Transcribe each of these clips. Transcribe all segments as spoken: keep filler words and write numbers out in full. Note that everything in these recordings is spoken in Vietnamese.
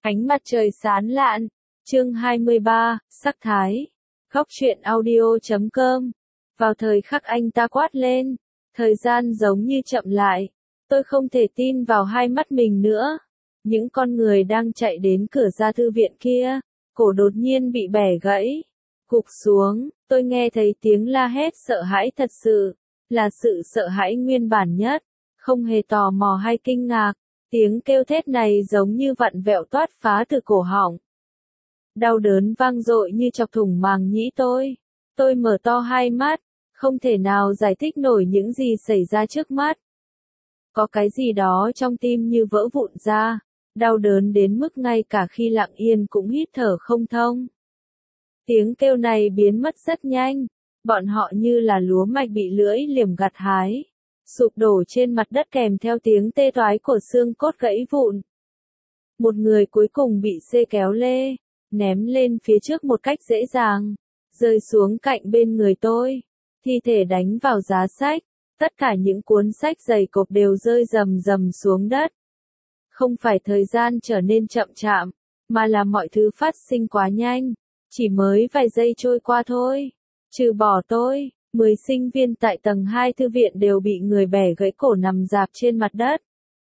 Ánh mặt trời sáng lạn. Chương hai mươi ba, sắc thái. Góc truyện audio chấm com. Vào thời khắc anh ta quát lên, thời gian giống như chậm lại. Tôi không thể tin vào hai mắt mình nữa. Những con người đang chạy đến cửa ra thư viện kia, cổ đột nhiên bị bẻ gãy. Gục xuống, tôi nghe thấy tiếng la hét sợ hãi thật sự, là sự sợ hãi nguyên bản nhất, không hề tò mò hay kinh ngạc. Tiếng kêu thét này giống như vặn vẹo toát phá từ cổ họng. Đau đớn vang dội như chọc thủng màng nhĩ tôi. Tôi mở to hai mắt, không thể nào giải thích nổi những gì xảy ra trước mắt. Có cái gì đó trong tim như vỡ vụn ra, đau đớn đến mức ngay cả khi lặng yên cũng hít thở không thông. Tiếng kêu này biến mất rất nhanh, bọn họ như là lúa mạch bị lưỡi liềm gặt hái, sụp đổ trên mặt đất kèm theo tiếng tê toái của xương cốt gãy vụn. Một người cuối cùng bị xê kéo lê, ném lên phía trước một cách dễ dàng, rơi xuống cạnh bên người tôi. Thi thể đánh vào giá sách, tất cả những cuốn sách dày cộp đều rơi rầm rầm xuống đất. Không phải thời gian trở nên chậm chạp, mà là mọi thứ phát sinh quá nhanh, chỉ mới vài giây trôi qua thôi. Trừ bỏ tôi, mười sinh viên tại tầng hai thư viện đều bị người bẻ gãy cổ nằm rạp trên mặt đất.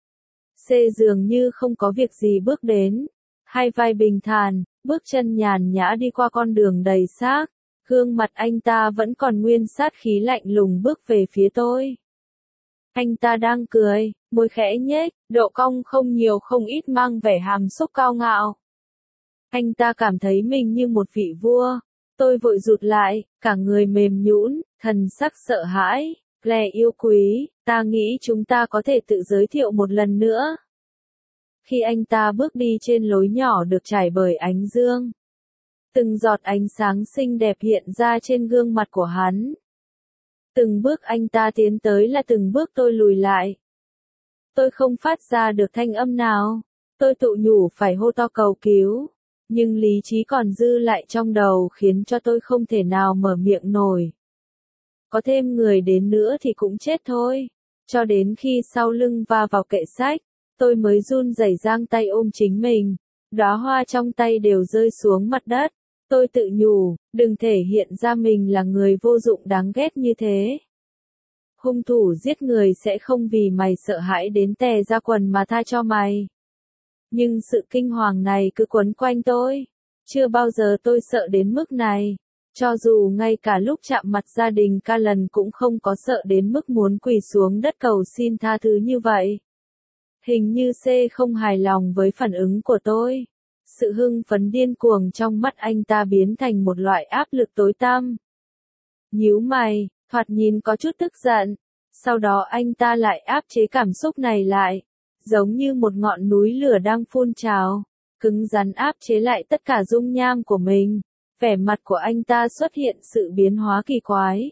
C dường như không có việc gì bước đến, hai vai bình thản, bước chân nhàn nhã đi qua con đường đầy xác, gương mặt anh ta vẫn còn nguyên sát khí lạnh lùng bước về phía tôi. Anh ta đang cười, môi khẽ nhếch, độ cong không nhiều không ít mang vẻ hàm xúc cao ngạo. Anh ta cảm thấy mình như một vị vua. Tôi vội rụt lại, cả người mềm nhũn, thần sắc sợ hãi. Claire yêu quý, ta nghĩ chúng ta có thể tự giới thiệu một lần nữa. Khi anh ta bước đi trên lối nhỏ được trải bởi ánh dương, từng giọt ánh sáng xinh đẹp hiện ra trên gương mặt của hắn. Từng bước anh ta tiến tới là từng bước tôi lùi lại. Tôi không phát ra được thanh âm nào. Tôi tự nhủ phải hô to cầu cứu. Nhưng lý trí còn dư lại trong đầu khiến cho tôi không thể nào mở miệng nổi. Có thêm người đến nữa thì cũng chết thôi. Cho đến khi sau lưng va vào kệ sách, tôi mới run rẩy giang tay ôm chính mình. Đóa hoa trong tay đều rơi xuống mặt đất. Tôi tự nhủ, đừng thể hiện ra mình là người vô dụng đáng ghét như thế. Hung thủ giết người sẽ không vì mày sợ hãi đến tè ra quần mà tha cho mày. Nhưng sự kinh hoàng này cứ quấn quanh tôi. Chưa bao giờ tôi sợ đến mức này. Cho dù ngay cả lúc chạm mặt gia đình ca lần cũng không có sợ đến mức muốn quỳ xuống đất cầu xin tha thứ như vậy. Hình như C không hài lòng với phản ứng của tôi. Sự hưng phấn điên cuồng trong mắt anh ta biến thành một loại áp lực tối tăm. Nhíu mày, thoạt nhìn có chút tức giận. Sau đó anh ta lại áp chế cảm xúc này lại. Giống như một ngọn núi lửa đang phun trào, cứng rắn áp chế lại tất cả dung nham của mình. Vẻ mặt của anh ta xuất hiện sự biến hóa kỳ quái.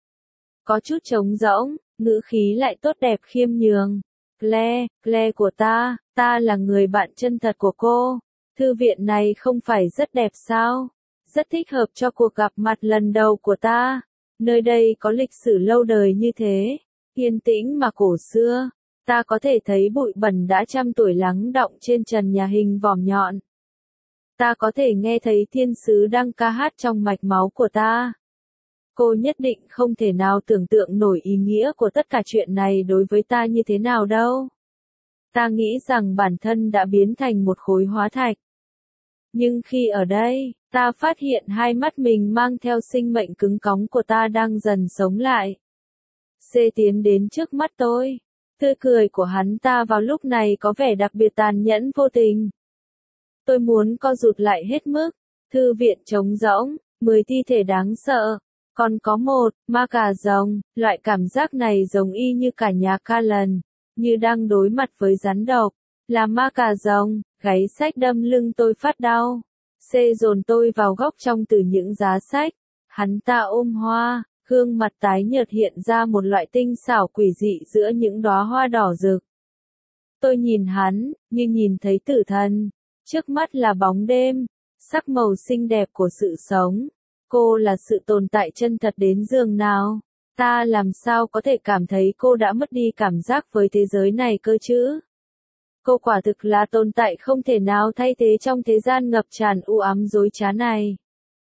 Có chút trống rỗng, ngữ khí lại tốt đẹp khiêm nhường. Claire, Claire của ta, ta là người bạn chân thật của cô. Thư viện này không phải rất đẹp sao? Rất thích hợp cho cuộc gặp mặt lần đầu của ta. Nơi đây có lịch sử lâu đời như thế, yên tĩnh mà cổ xưa. Ta có thể thấy bụi bẩn đã trăm tuổi lắng đọng trên trần nhà hình vòm nhọn. Ta có thể nghe thấy thiên sứ đang ca hát trong mạch máu của ta. Cô nhất định không thể nào tưởng tượng nổi ý nghĩa của tất cả chuyện này đối với ta như thế nào đâu. Ta nghĩ rằng bản thân đã biến thành một khối hóa thạch. Nhưng khi ở đây, ta phát hiện hai mắt mình mang theo sinh mệnh cứng cóng của ta đang dần sống lại. C tiến đến trước mắt tôi. Tươi cười của hắn ta vào lúc này có vẻ đặc biệt tàn nhẫn vô tình. Tôi muốn co rụt lại hết mức. Thư viện trống rỗng, mười thi thể đáng sợ. Còn có một, ma cà rồng. Loại cảm giác này giống y như cả nhà ca lần. Như đang đối mặt với rắn độc. Là ma cà rồng, gáy sách đâm lưng tôi phát đau. C dồn tôi vào góc trong từ những giá sách. Hắn ta ôm hoa. Gương mặt tái nhợt hiện ra một loại tinh xảo quỷ dị giữa những đóa hoa đỏ rực. Tôi nhìn hắn, như nhìn thấy tử thần. Trước mắt là bóng đêm, sắc màu xinh đẹp của sự sống. Cô là sự tồn tại chân thật đến giường nào. Ta làm sao có thể cảm thấy cô đã mất đi cảm giác với thế giới này cơ chứ? Cô quả thực là tồn tại không thể nào thay thế trong thế gian ngập tràn u ám dối trá này.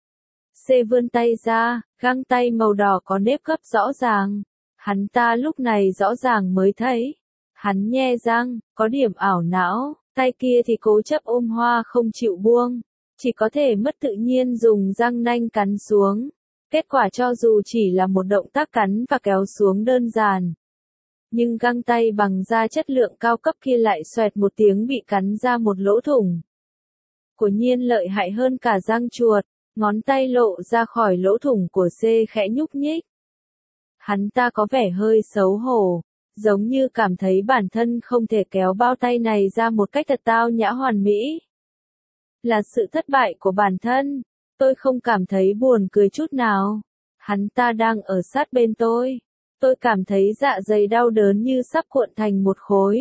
C vươn tay ra, găng tay màu đỏ có nếp gấp rõ ràng. Hắn ta lúc này rõ ràng mới thấy. Hắn nhe răng, có điểm ảo não, tay kia thì cố chấp ôm hoa không chịu buông. Chỉ có thể mất tự nhiên dùng răng nanh cắn xuống. Kết quả cho dù chỉ là một động tác cắn và kéo xuống đơn giản. Nhưng găng tay bằng da chất lượng cao cấp kia lại xoẹt một tiếng bị cắn ra một lỗ thủng. Của Nhiên lợi hại hơn cả răng chuột, ngón tay lộ ra khỏi lỗ thủng của C khẽ nhúc nhích. Hắn ta có vẻ hơi xấu hổ, giống như cảm thấy bản thân không thể kéo bao tay này ra một cách thật tao nhã hoàn mỹ. Là sự thất bại của bản thân, tôi không cảm thấy buồn cười chút nào. Hắn ta đang ở sát bên tôi. Tôi cảm thấy dạ dày đau đớn như sắp cuộn thành một khối.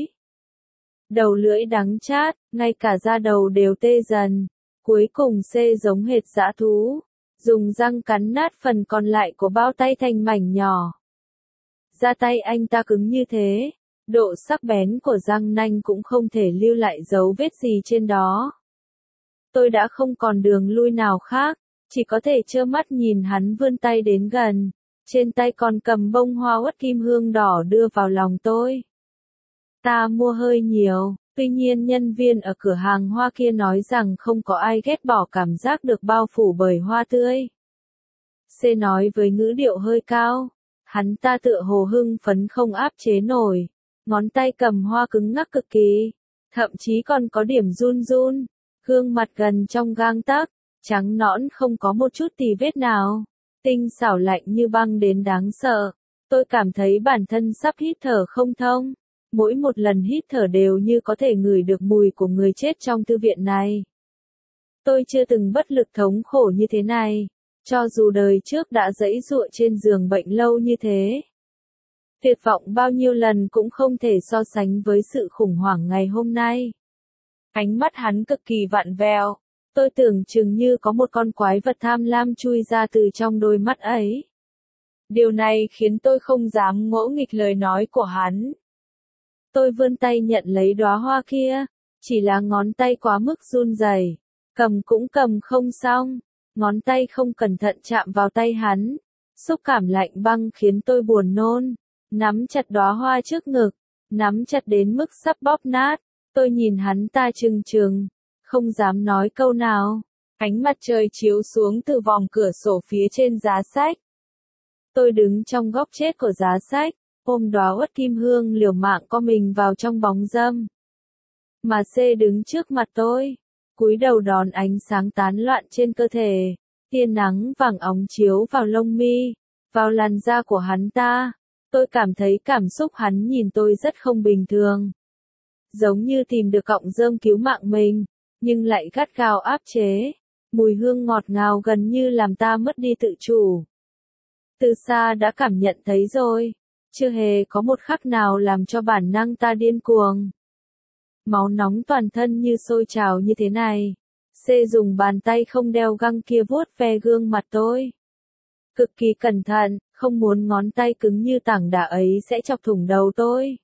Đầu lưỡi đắng chát, ngay cả da đầu đều tê dần. Cuối cùng C giống hệt dã thú, dùng răng cắn nát phần còn lại của bao tay thành mảnh nhỏ. Da tay anh ta cứng như thế, độ sắc bén của răng nanh cũng không thể lưu lại dấu vết gì trên đó. Tôi đã không còn đường lui nào khác, chỉ có thể trơ mắt nhìn hắn vươn tay đến gần. Trên tay còn cầm bông hoa uất kim hương đỏ đưa vào lòng tôi. Ta mua hơi nhiều, tuy nhiên nhân viên ở cửa hàng hoa kia nói rằng không có ai ghét bỏ cảm giác được bao phủ bởi hoa tươi. C nói với ngữ điệu hơi cao, hắn ta tựa hồ hưng phấn không áp chế nổi, ngón tay cầm hoa cứng ngắc cực kỳ, thậm chí còn có điểm run run, gương mặt gần trong gang tấc, trắng nõn không có một chút tì vết nào. Tinh xảo lạnh như băng đến đáng sợ. Tôi cảm thấy bản thân sắp hít thở không thông. Mỗi một lần hít thở đều như có thể ngửi được mùi của người chết trong thư viện này. Tôi chưa từng bất lực thống khổ như thế này. Cho dù đời trước đã giãy giụa trên giường bệnh lâu như thế. Tuyệt vọng bao nhiêu lần cũng không thể so sánh với sự khủng hoảng ngày hôm nay. Ánh mắt hắn cực kỳ vặn vẹo. Tôi tưởng chừng như có một con quái vật tham lam chui ra từ trong đôi mắt ấy. Điều này khiến tôi không dám ngỗ nghịch lời nói của hắn. Tôi vươn tay nhận lấy đóa hoa kia, chỉ là ngón tay quá mức run rẩy, cầm cũng cầm không xong, ngón tay không cẩn thận chạm vào tay hắn, xúc cảm lạnh băng khiến tôi buồn nôn, nắm chặt đóa hoa trước ngực, nắm chặt đến mức sắp bóp nát, tôi nhìn hắn ta trừng trừng. Không dám nói câu nào. Ánh mặt trời chiếu xuống từ vòng cửa sổ phía trên giá sách. Tôi đứng trong góc chết của giá sách, ôm đóa uất kim hương liều mạng co mình vào trong bóng râm. Mà C đứng trước mặt tôi, cúi đầu đón ánh sáng tán loạn trên cơ thể, tia nắng vàng óng chiếu vào lông mi, vào làn da của hắn ta. Tôi cảm thấy cảm xúc hắn nhìn tôi rất không bình thường. Giống như tìm được cọng rơm cứu mạng mình. Nhưng lại gắt gao áp chế, mùi hương ngọt ngào gần như làm ta mất đi tự chủ. Từ xa đã cảm nhận thấy rồi, chưa hề có một khắc nào làm cho bản năng ta điên cuồng. Máu nóng toàn thân như sôi trào như thế này. C dùng bàn tay không đeo găng kia vuốt ve gương mặt tôi. Cực kỳ cẩn thận, không muốn ngón tay cứng như tảng đá ấy sẽ chọc thủng đầu tôi.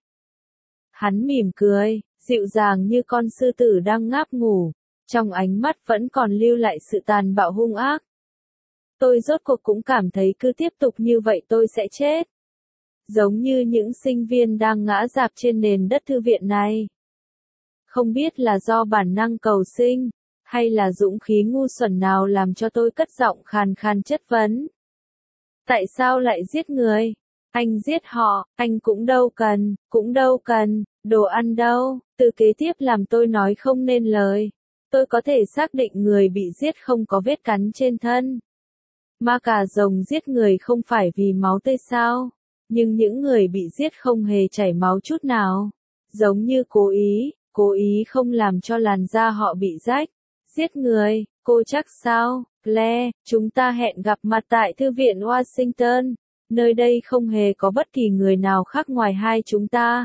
Hắn mỉm cười, dịu dàng như con sư tử đang ngáp ngủ, trong ánh mắt vẫn còn lưu lại sự tàn bạo hung ác. Tôi rốt cuộc cũng cảm thấy cứ tiếp tục như vậy tôi sẽ chết. Giống như những sinh viên đang ngã rạp trên nền đất thư viện này. Không biết là do bản năng cầu sinh, hay là dũng khí ngu xuẩn nào làm cho tôi cất giọng khàn khàn chất vấn. Tại sao lại giết người? Anh giết họ, anh cũng đâu cần, cũng đâu cần, đồ ăn đâu, từ kế tiếp làm tôi nói không nên lời. Tôi có thể xác định người bị giết không có vết cắn trên thân. Ma cà rồng giết người không phải vì máu tươi sao, nhưng những người bị giết không hề chảy máu chút nào. Giống như cố ý, cố ý không làm cho làn da họ bị rách. Giết người, cô chắc sao, Claire, chúng ta hẹn gặp mặt tại Thư viện Washington. Nơi đây không hề có bất kỳ người nào khác ngoài hai chúng ta.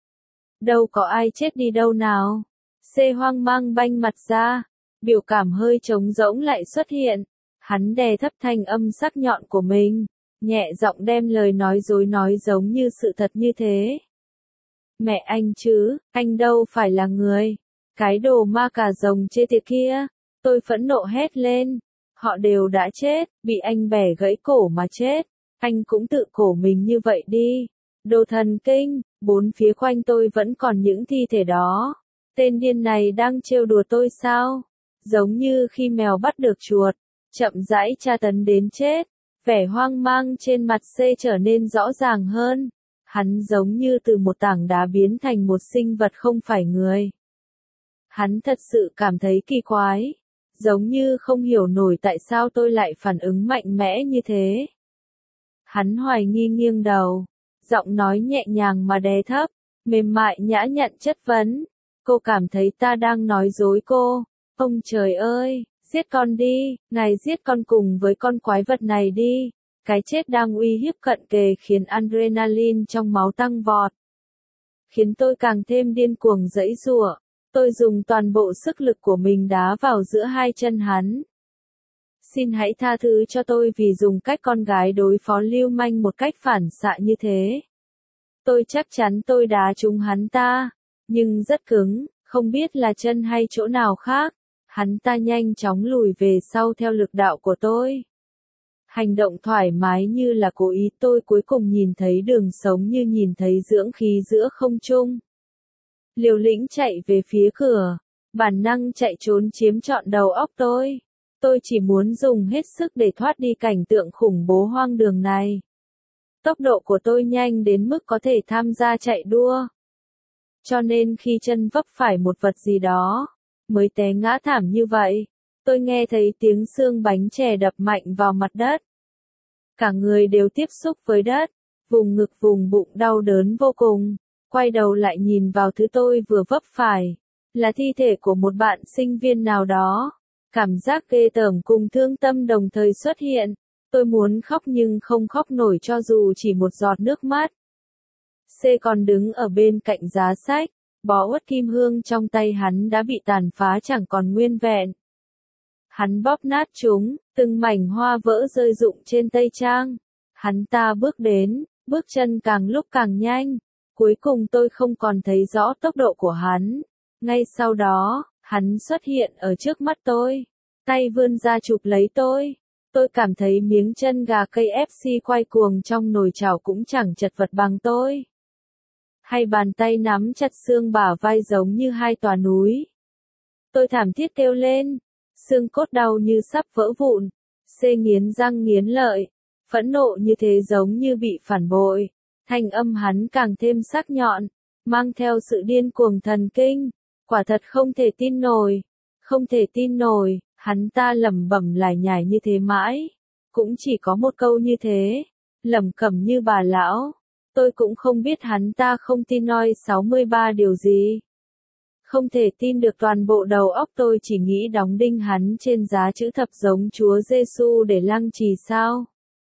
Đâu có ai chết đi đâu nào. C hoang mang banh mặt ra, biểu cảm hơi trống rỗng lại xuất hiện. Hắn đè thấp thanh âm sắc nhọn của mình, nhẹ giọng đem lời nói dối nói giống như sự thật như thế. Mẹ anh chứ, anh đâu phải là người. Cái đồ ma cà rồng chê tiệt kia. Tôi phẫn nộ hét lên. Họ đều đã chết, bị anh bẻ gãy cổ mà chết. Anh cũng tự cổ mình như vậy đi. Đồ thần kinh, bốn phía quanh tôi vẫn còn những thi thể đó. Tên điên này đang trêu đùa tôi sao? Giống như khi mèo bắt được chuột, chậm rãi tra tấn đến chết. Vẻ hoang mang trên mặt C trở nên rõ ràng hơn. Hắn giống như từ một tảng đá biến thành một sinh vật không phải người. Hắn thật sự cảm thấy kỳ quái. Giống như không hiểu nổi tại sao tôi lại phản ứng mạnh mẽ như thế. Hắn hoài nghi nghiêng đầu. Giọng nói nhẹ nhàng mà đè thấp, mềm mại nhã nhặn chất vấn. Cô cảm thấy ta đang nói dối cô. Ông trời ơi, giết con đi, ngài giết con cùng với con quái vật này đi. Cái chết đang uy hiếp cận kề khiến adrenaline trong máu tăng vọt. Khiến tôi càng thêm điên cuồng giãy giụa. Tôi dùng toàn bộ sức lực của mình đá vào giữa hai chân hắn. Xin hãy tha thứ cho tôi vì dùng cách con gái đối phó lưu manh một cách phản xạ như thế. Tôi chắc chắn tôi đá trúng hắn ta, nhưng rất cứng, không biết là chân hay chỗ nào khác. Hắn ta nhanh chóng lùi về sau theo lực đạo của tôi. Hành động thoải mái như là cố ý, tôi cuối cùng nhìn thấy đường sống như nhìn thấy dưỡng khí giữa không trung. Liều lĩnh chạy về phía cửa, bản năng chạy trốn chiếm trọn đầu óc tôi. Tôi chỉ muốn dùng hết sức để thoát đi cảnh tượng khủng bố hoang đường này. Tốc độ của tôi nhanh đến mức có thể tham gia chạy đua. Cho nên khi chân vấp phải một vật gì đó, mới té ngã thảm như vậy. Tôi nghe thấy tiếng xương bánh chè đập mạnh vào mặt đất. Cả người đều tiếp xúc với đất, vùng ngực vùng bụng đau đớn vô cùng. Quay đầu lại nhìn vào thứ tôi vừa vấp phải, là thi thể của một bạn sinh viên nào đó. Cảm giác ghê tởm cùng thương tâm đồng thời xuất hiện. Tôi muốn khóc nhưng không khóc nổi cho dù chỉ một giọt nước mắt. C còn đứng ở bên cạnh giá sách, bó uất kim hương trong tay hắn đã bị tàn phá chẳng còn nguyên vẹn. Hắn bóp nát chúng, từng mảnh hoa vỡ rơi rụng trên tây trang. Hắn ta bước đến, bước chân càng lúc càng nhanh. Cuối cùng tôi không còn thấy rõ tốc độ của hắn. Ngay sau đó, hắn xuất hiện ở trước mắt tôi. Tay vươn ra chụp lấy tôi. Tôi cảm thấy miếng chân gà ca ép xê quay cuồng trong nồi chảo cũng chẳng chật vật bằng tôi. Hay bàn tay nắm chặt xương bả vai giống như hai tòa núi. Tôi thảm thiết kêu lên. Xương cốt đau như sắp vỡ vụn. C nghiến răng nghiến lợi. Phẫn nộ như thế giống như bị phản bội. Thanh âm hắn càng thêm sắc nhọn. Mang theo sự điên cuồng thần kinh. Quả thật không thể tin nổi. Không thể tin nổi. Hắn ta lẩm bẩm lải nhải như thế mãi. Cũng chỉ có một câu như thế. Lẩm cẩm như bà lão. Tôi cũng không biết hắn ta không tin noi sáu mươi ba điều gì. Không thể tin được, toàn bộ đầu óc tôi chỉ nghĩ đóng đinh hắn trên giá chữ thập giống Chúa Giêsu để lăng trì sao.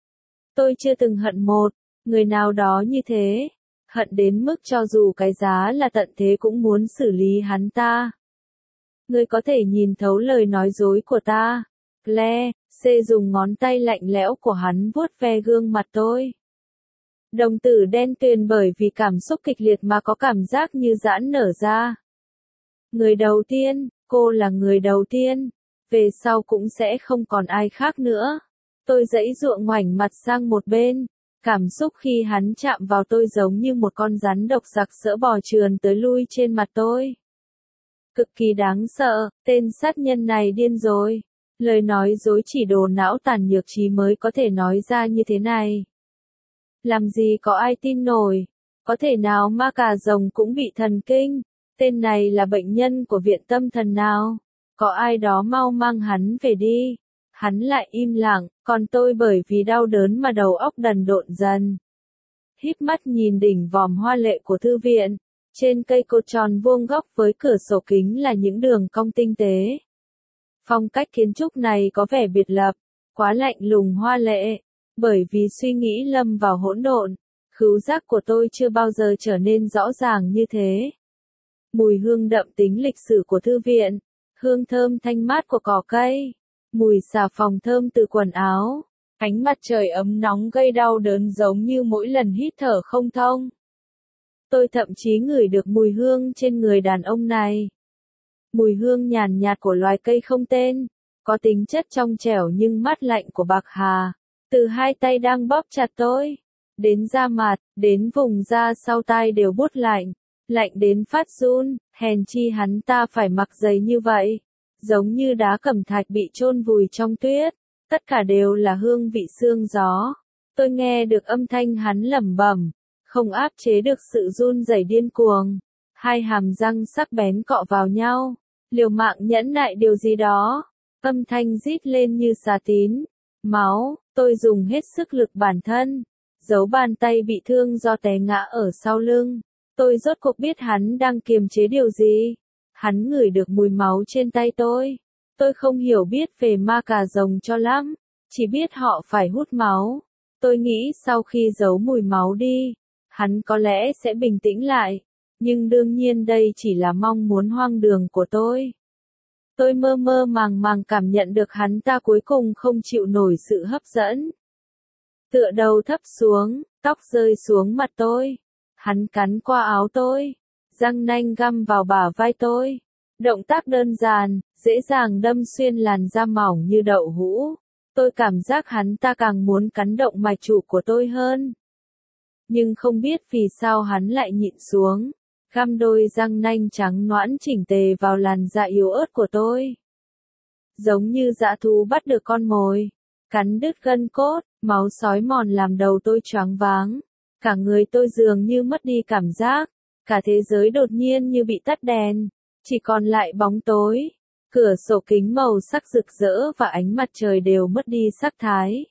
Tôi chưa từng hận một người nào đó như thế. Hận đến mức cho dù cái giá là tận thế cũng muốn xử lý hắn ta. Ngươi có thể nhìn thấu lời nói dối của ta. Claire, C dùng ngón tay lạnh lẽo của hắn vuốt ve gương mặt tôi. Đồng tử đen tuyền bởi vì cảm xúc kịch liệt mà có cảm giác như giãn nở ra. Người đầu tiên, cô là người đầu tiên. Về sau cũng sẽ không còn ai khác nữa. Tôi giãy giụa ngoảnh mặt sang một bên. Cảm xúc khi hắn chạm vào tôi giống như một con rắn độc sặc sỡ bò trườn tới lui trên mặt tôi. Cực kỳ đáng sợ, tên sát nhân này điên rồi. Lời nói dối chỉ đồ não tàn nhược trí mới có thể nói ra như thế này. Làm gì có ai tin nổi. Có thể nào ma cà rồng cũng bị thần kinh. Tên này là bệnh nhân của viện tâm thần nào. Có ai đó mau mang hắn về đi. Hắn lại im lặng, còn tôi bởi vì đau đớn mà đầu óc đần độn dần. Híp mắt nhìn đỉnh vòm hoa lệ của thư viện. Trên cây cột tròn vuông góc với cửa sổ kính là những đường cong tinh tế. Phong cách kiến trúc này có vẻ biệt lập, quá lạnh lùng hoa lệ. Bởi vì suy nghĩ lâm vào hỗn độn, khứu giác của tôi chưa bao giờ trở nên rõ ràng như thế. Mùi hương đậm tính lịch sử của thư viện, hương thơm thanh mát của cỏ cây, mùi xà phòng thơm từ quần áo, ánh mặt trời ấm nóng gây đau đớn giống như mỗi lần hít thở không thông. Tôi thậm chí ngửi được mùi hương trên người đàn ông này. Mùi hương nhàn nhạt của loài cây không tên, có tính chất trong trẻo nhưng mát lạnh của bạc hà. Từ hai tay đang bóp chặt tôi, đến da mặt, đến vùng da sau tai đều buốt lạnh, lạnh đến phát run, hèn chi hắn ta phải mặc giày như vậy, giống như đá cẩm thạch bị chôn vùi trong tuyết, tất cả đều là hương vị sương gió. Tôi nghe được âm thanh hắn lẩm bẩm, không áp chế được sự run rẩy điên cuồng, hai hàm răng sắc bén cọ vào nhau, liều mạng nhẫn nại điều gì đó, âm thanh rít lên như xà tín. Máu, tôi dùng hết sức lực bản thân, giấu bàn tay bị thương do té ngã ở sau lưng. Tôi rốt cuộc biết hắn đang kiềm chế điều gì. Hắn ngửi được mùi máu trên tay tôi. Tôi không hiểu biết về ma cà rồng cho lắm, chỉ biết họ phải hút máu. Tôi nghĩ sau khi giấu mùi máu đi, hắn có lẽ sẽ bình tĩnh lại. Nhưng đương nhiên đây chỉ là mong muốn hoang đường của tôi. Tôi mơ mơ màng màng cảm nhận được hắn ta cuối cùng không chịu nổi sự hấp dẫn. Tựa đầu thấp xuống, tóc rơi xuống mặt tôi. Hắn cắn qua áo tôi, răng nanh găm vào bả vai tôi. Động tác đơn giản, dễ dàng đâm xuyên làn da mỏng như đậu hũ. Tôi cảm giác hắn ta càng muốn cắn động mạch chủ của tôi hơn. Nhưng không biết vì sao hắn lại nhịn xuống. Găm đôi răng nanh trắng nõn chỉnh tề vào làn da yếu ớt của tôi. Giống như dã thú bắt được con mồi, cắn đứt gân cốt, máu xói mòn làm đầu tôi choáng váng. Cả người tôi dường như mất đi cảm giác, cả thế giới đột nhiên như bị tắt đèn, chỉ còn lại bóng tối. Cửa sổ kính màu sắc rực rỡ và ánh mặt trời đều mất đi sắc thái.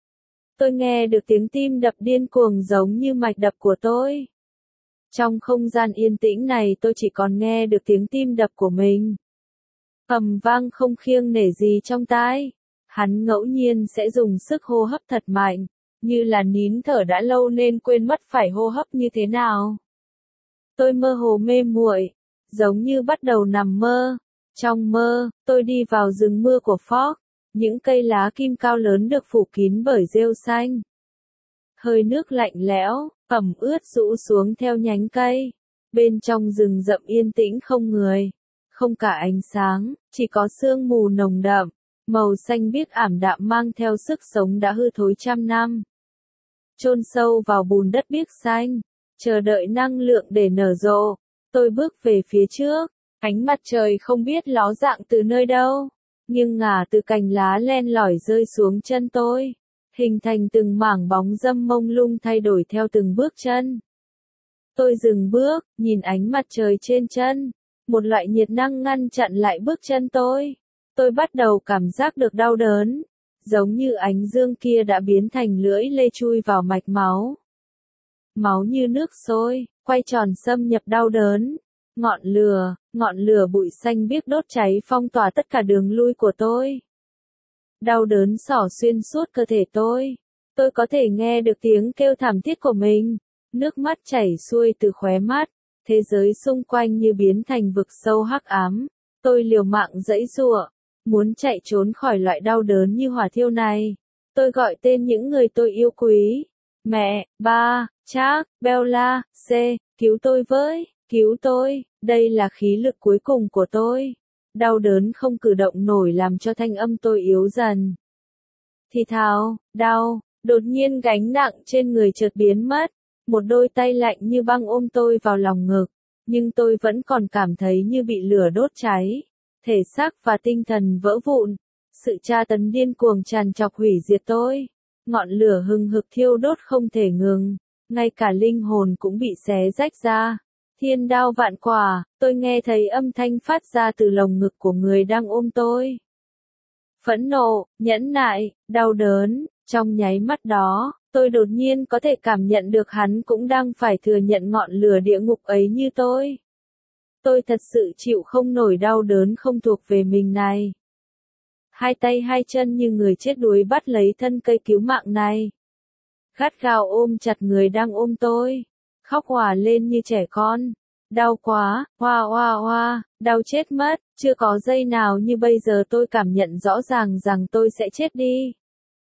Tôi nghe được tiếng tim đập điên cuồng giống như mạch đập của tôi. Trong không gian yên tĩnh này tôi chỉ còn nghe được tiếng tim đập của mình. Ầm vang không kiêng nể gì trong tai. Hắn ngẫu nhiên sẽ dùng sức hô hấp thật mạnh, như là nín thở đã lâu nên quên mất phải hô hấp như thế nào. Tôi mơ hồ mê muội, giống như bắt đầu nằm mơ. Trong mơ, tôi đi vào rừng mưa của Fox, những cây lá kim cao lớn được phủ kín bởi rêu xanh. Hơi nước lạnh lẽo, ẩm ướt rũ xuống theo nhánh cây. Bên trong rừng rậm yên tĩnh không người, không cả ánh sáng, chỉ có sương mù nồng đậm, màu xanh biếc ảm đạm mang theo sức sống đã hư thối trăm năm. Chôn sâu vào bùn đất biếc xanh, chờ đợi năng lượng để nở rộ. Tôi bước về phía trước, ánh mặt trời không biết ló dạng từ nơi đâu, nhưng ngả từ cành lá len lỏi rơi xuống chân tôi, hình thành từng mảng bóng râm mông lung thay đổi theo từng bước chân. Tôi dừng bước, nhìn ánh mặt trời trên chân, một loại nhiệt năng ngăn chặn lại bước chân tôi. Tôi bắt đầu cảm giác được đau đớn, giống như ánh dương kia đã biến thành lưỡi lê chui vào mạch máu. Máu như nước sôi, quay tròn xâm nhập đau đớn. Ngọn lửa, ngọn lửa bụi xanh biếc đốt cháy phong tỏa tất cả đường lui của tôi. Đau đớn xỏ xuyên suốt cơ thể tôi. Tôi có thể nghe được tiếng kêu thảm thiết của mình. Nước mắt chảy xuôi từ khóe mắt. Thế giới xung quanh như biến thành vực sâu hắc ám. Tôi liều mạng giãy giụa, muốn chạy trốn khỏi loại đau đớn như hỏa thiêu này. Tôi gọi tên những người tôi yêu quý. Mẹ, ba, Chuck, Bella, C, cứu tôi với, cứu tôi, đây là khí lực cuối cùng của tôi. Đau đớn không cử động nổi làm cho thanh âm tôi yếu dần. Thì thào, đau, đột nhiên gánh nặng trên người chợt biến mất. Một đôi tay lạnh như băng ôm tôi vào lòng ngực, nhưng tôi vẫn còn cảm thấy như bị lửa đốt cháy. Thể xác và tinh thần vỡ vụn, sự tra tấn điên cuồng tràn trọc hủy diệt tôi. Ngọn lửa hừng hực thiêu đốt không thể ngừng, ngay cả linh hồn cũng bị xé rách ra. Thiên đao vạn quả, tôi nghe thấy âm thanh phát ra từ lồng ngực của người đang ôm tôi. Phẫn nộ, nhẫn nại, đau đớn, trong nháy mắt đó, tôi đột nhiên có thể cảm nhận được hắn cũng đang phải thừa nhận ngọn lửa địa ngục ấy như tôi. Tôi thật sự chịu không nổi đau đớn không thuộc về mình này. Hai tay hai chân như người chết đuối bắt lấy thân cây cứu mạng này. Gắt gao ôm chặt người đang ôm tôi. Khóc òa lên như trẻ con. Đau quá, hoa hoa hoa, đau chết mất, chưa có giây nào như bây giờ tôi cảm nhận rõ ràng rằng tôi sẽ chết đi.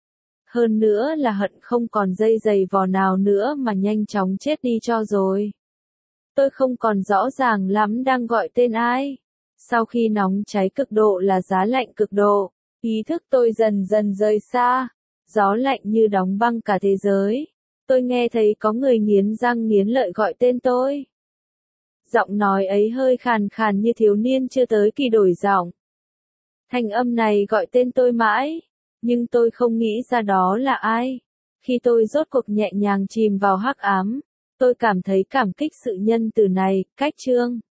Hơn nữa là hận không còn dây dày vò nào nữa mà nhanh chóng chết đi cho rồi. Tôi không còn rõ ràng lắm đang gọi tên ai. Sau khi nóng cháy cực độ là giá lạnh cực độ, ý thức tôi dần dần rời xa. Gió lạnh như đóng băng cả thế giới. Tôi nghe thấy có người nghiến răng nghiến lợi gọi tên tôi. Giọng nói ấy hơi khàn khàn như thiếu niên chưa tới kỳ đổi giọng. Thanh âm này gọi tên tôi mãi, nhưng tôi không nghĩ ra đó là ai. Khi tôi rốt cuộc nhẹ nhàng chìm vào hắc ám, tôi cảm thấy cảm kích sự nhân từ này, cách chương.